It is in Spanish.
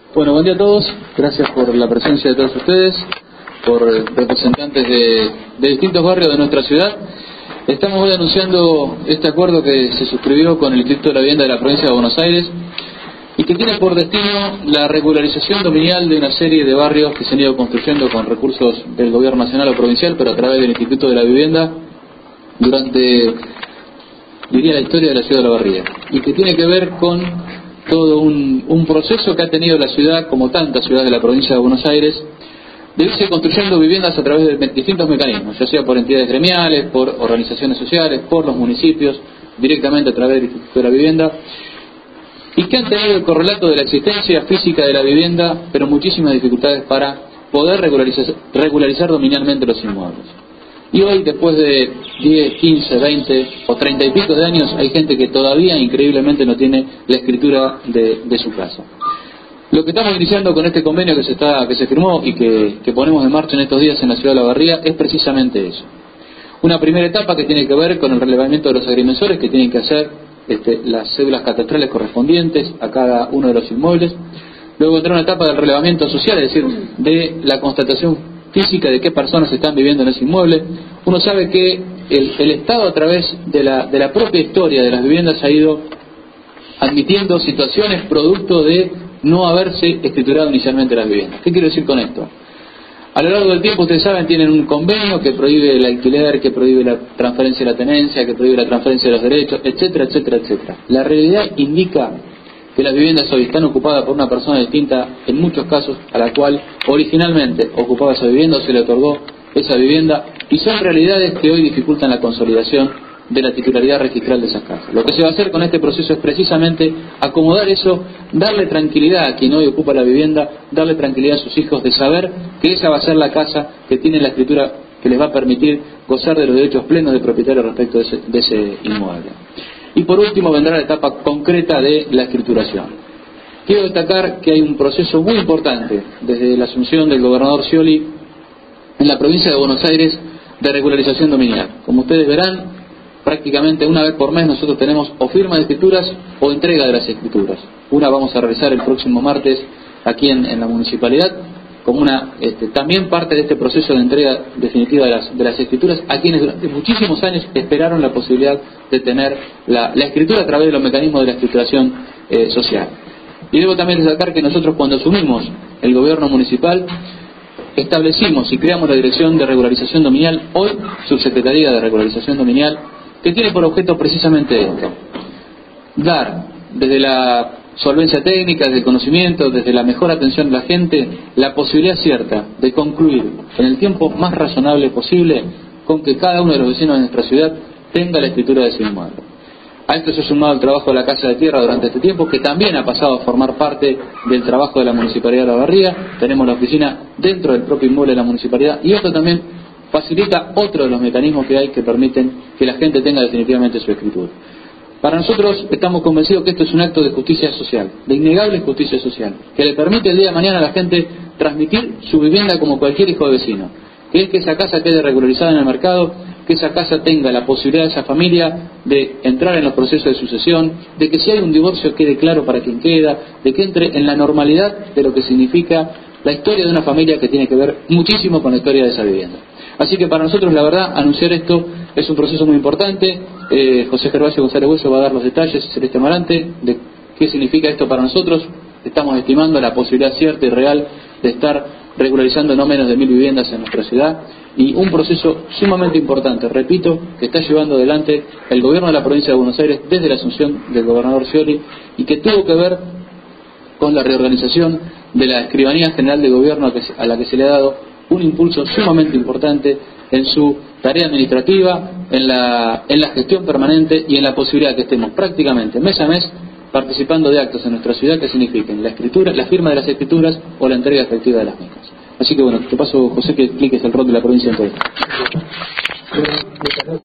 Bueno, buen día a todos. Gracias por la presencia de todos ustedes, por representantes de distintos barrios de nuestra ciudad. Estamos hoy anunciando este acuerdo que se suscribió con el Instituto de la Vivienda de la Provincia de Buenos Aires y que tiene por destino la regularización dominial de una serie de barrios que se han ido construyendo con recursos del gobierno nacional o provincial, pero a través del Instituto de la Vivienda durante, diría, la historia de la ciudad de La Barría, y que tiene que ver con todo un proceso que ha tenido la ciudad, como tantas ciudades de la provincia de Buenos Aires, de irse construyendo viviendas a través de distintos mecanismos, ya sea por entidades gremiales, por organizaciones sociales, por los municipios, directamente a través del Instituto de la Vivienda, y que han tenido el correlato de la existencia física de la vivienda, pero muchísimas dificultades para poder regularizar dominalmente los inmuebles. Y hoy, después de 10, 15, 20 o 30 y pico de años, hay gente que todavía increíblemente no tiene la escritura de su casa. Lo que estamos iniciando con este convenio que se firmó y que ponemos en marcha en estos días en la ciudad de La Barría es precisamente eso. Una primera etapa que tiene que ver con el relevamiento de los agrimensores que tienen que hacer las cédulas catastrales correspondientes a cada uno de los inmuebles. Luego entra una etapa del relevamiento social, es decir, de la constatación física de qué personas están viviendo en ese inmueble. Uno sabe que el Estado, a través de la propia historia de las viviendas, ha ido admitiendo situaciones producto de no haberse escriturado inicialmente las viviendas. ¿Qué quiero decir con esto? A lo largo del tiempo, ustedes saben, tienen un convenio que prohíbe el alquiler, que prohíbe la transferencia de la tenencia, que prohíbe la transferencia de los derechos, etcétera, etcétera, etcétera. La realidad indica que las viviendas hoy están ocupadas por una persona distinta, en muchos casos, a la cual originalmente ocupaba esa vivienda o se le otorgó esa vivienda, y son realidades que hoy dificultan la consolidación de la titularidad registral de esas casas. Lo que se va a hacer con este proceso es precisamente acomodar eso, darle tranquilidad a quien hoy ocupa la vivienda, darle tranquilidad a sus hijos de saber que esa va a ser la casa que tiene la escritura que les va a permitir gozar de los derechos plenos de propietario respecto de ese inmueble. Y por último vendrá la etapa concreta de la escrituración. Quiero destacar que hay un proceso muy importante desde la asunción del gobernador Scioli en la provincia de Buenos Aires de regularización dominial. Como ustedes verán, prácticamente una vez por mes nosotros tenemos o firma de escrituras o entrega de las escrituras. Una vamos a realizar el próximo martes aquí en la municipalidad, como también parte de este proceso de entrega definitiva de las escrituras a quienes durante muchísimos años esperaron la posibilidad de tener la escritura a través de los mecanismos de la escrituración social. Y debo también destacar que nosotros, cuando asumimos el gobierno municipal, establecimos y creamos la Dirección de Regularización Dominial, hoy Subsecretaría de Regularización Dominial, que tiene por objeto precisamente esto: dar desde la solvencia técnica, desde el conocimiento, desde la mejor atención a la gente, la posibilidad cierta de concluir en el tiempo más razonable posible con que cada uno de los vecinos de nuestra ciudad tenga la escritura de su inmueble. A esto se ha sumado el trabajo de la Casa de Tierra durante este tiempo, que también ha pasado a formar parte del trabajo de la Municipalidad de La Barría. Tenemos la oficina dentro del propio inmueble de la Municipalidad, y esto también facilita otro de los mecanismos que hay que permiten que la gente tenga definitivamente su escritura. Para nosotros estamos convencidos que esto es un acto de justicia social, de innegable justicia social, que le permite el día de mañana a la gente transmitir su vivienda como cualquier hijo de vecino, que es que esa casa quede regularizada en el mercado, que esa casa tenga la posibilidad de esa familia de entrar en los procesos de sucesión, de que si hay un divorcio quede claro para quien queda, de que entre en la normalidad de lo que significa la historia de una familia que tiene que ver muchísimo con la historia de esa vivienda. Así que para nosotros, la verdad, anunciar esto es un proceso muy importante. José Gervasio González Hueso va a dar los detalles, Celeste Amarante, de qué significa esto para nosotros. Estamos estimando la posibilidad cierta y real de estar regularizando no menos de 1000 viviendas en nuestra ciudad, y un proceso sumamente importante, repito, que está llevando adelante el gobierno de la provincia de Buenos Aires desde la asunción del gobernador Scioli, y que tuvo que ver con la reorganización de la Escribanía General de Gobierno a la que se le ha dado un impulso sumamente importante en su tarea administrativa, en la gestión permanente y en la posibilidad que estemos prácticamente mes a mes participando de actos en nuestra ciudad que signifiquen la escritura, la firma de las escrituras o la entrega efectiva de las mismas. Así que bueno, te paso, José, que expliques el rol de la provincia en todo esto.